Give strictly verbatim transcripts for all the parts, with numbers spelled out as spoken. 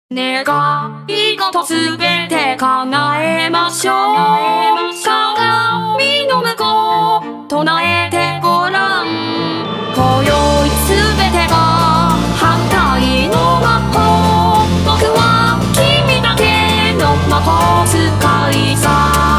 願い事すべて叶えましょう。鏡の向こう唱えてごらん。今宵すべてが反対の魔法。僕は君だけの魔法使いさ。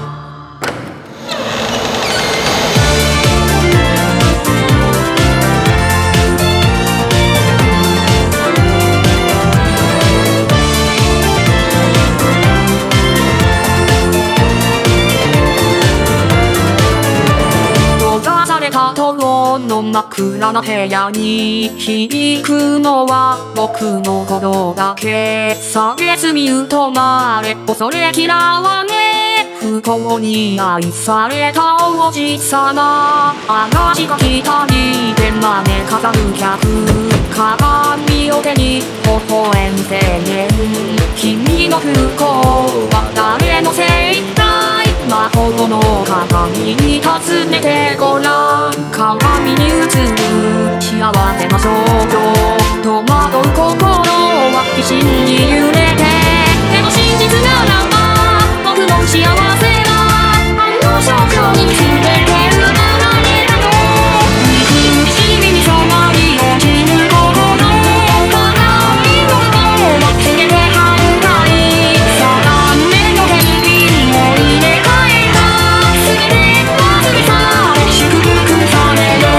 の枕の部屋に響くのは僕のことだけ。下げすみうとまれ恐れ嫌われ不幸に愛されたおじさま。嵐が来たりでまね飾る客。鏡を手に微笑んでね。君の不幸は誰のせいだい。魔法の鏡に尋ねてごらん。鏡に映る幸せな少女。戸惑う心は疑心に揺れて。でも真実ならば僕の幸せはあの少女に全て奪われたの。憎しみに染まり落ちる心。鏡の向こうは全て反対。さんねんの天秤を入れ替えた。全て忘れ去れ祝福される。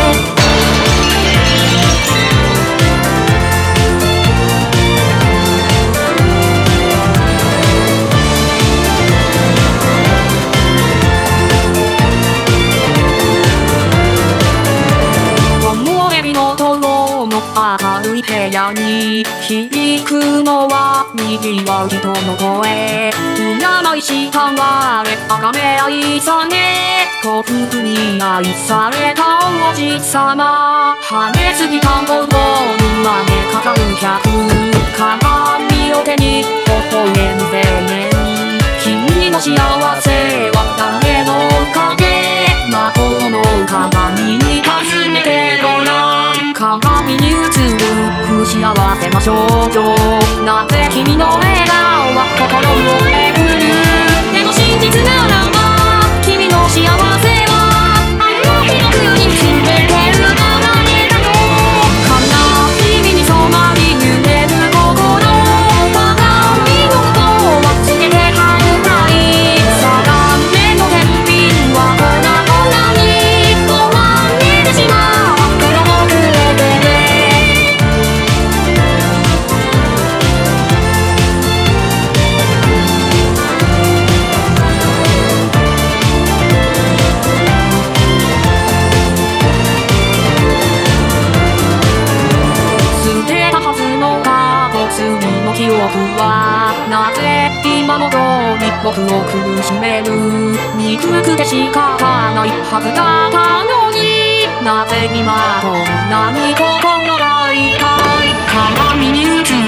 明るい部屋に響くのは賑わう人の声。占いした我あがめ愛さね。幸福に愛されたおじさま。跳ねすぎた心にまね飾る客。鏡を手に微笑んでね。君の幸せは誰のおかげ。魔法の鏡に尋ねてごらん。鏡に映る不幸せな少女。なぜ君の笑顔は心をえぐる。でも真実ならば君の幸せはあの日の国に全て奪われたの。悲しみに染まり揺れる心。鏡の向こうは全て反対。さんねんの天秤は粉々に壊れてしまう。記憶はなぜ今のように僕を苦しめる。憎くて仕方ないはずだったのに。なぜ今こんなに心が痛い。鏡に映る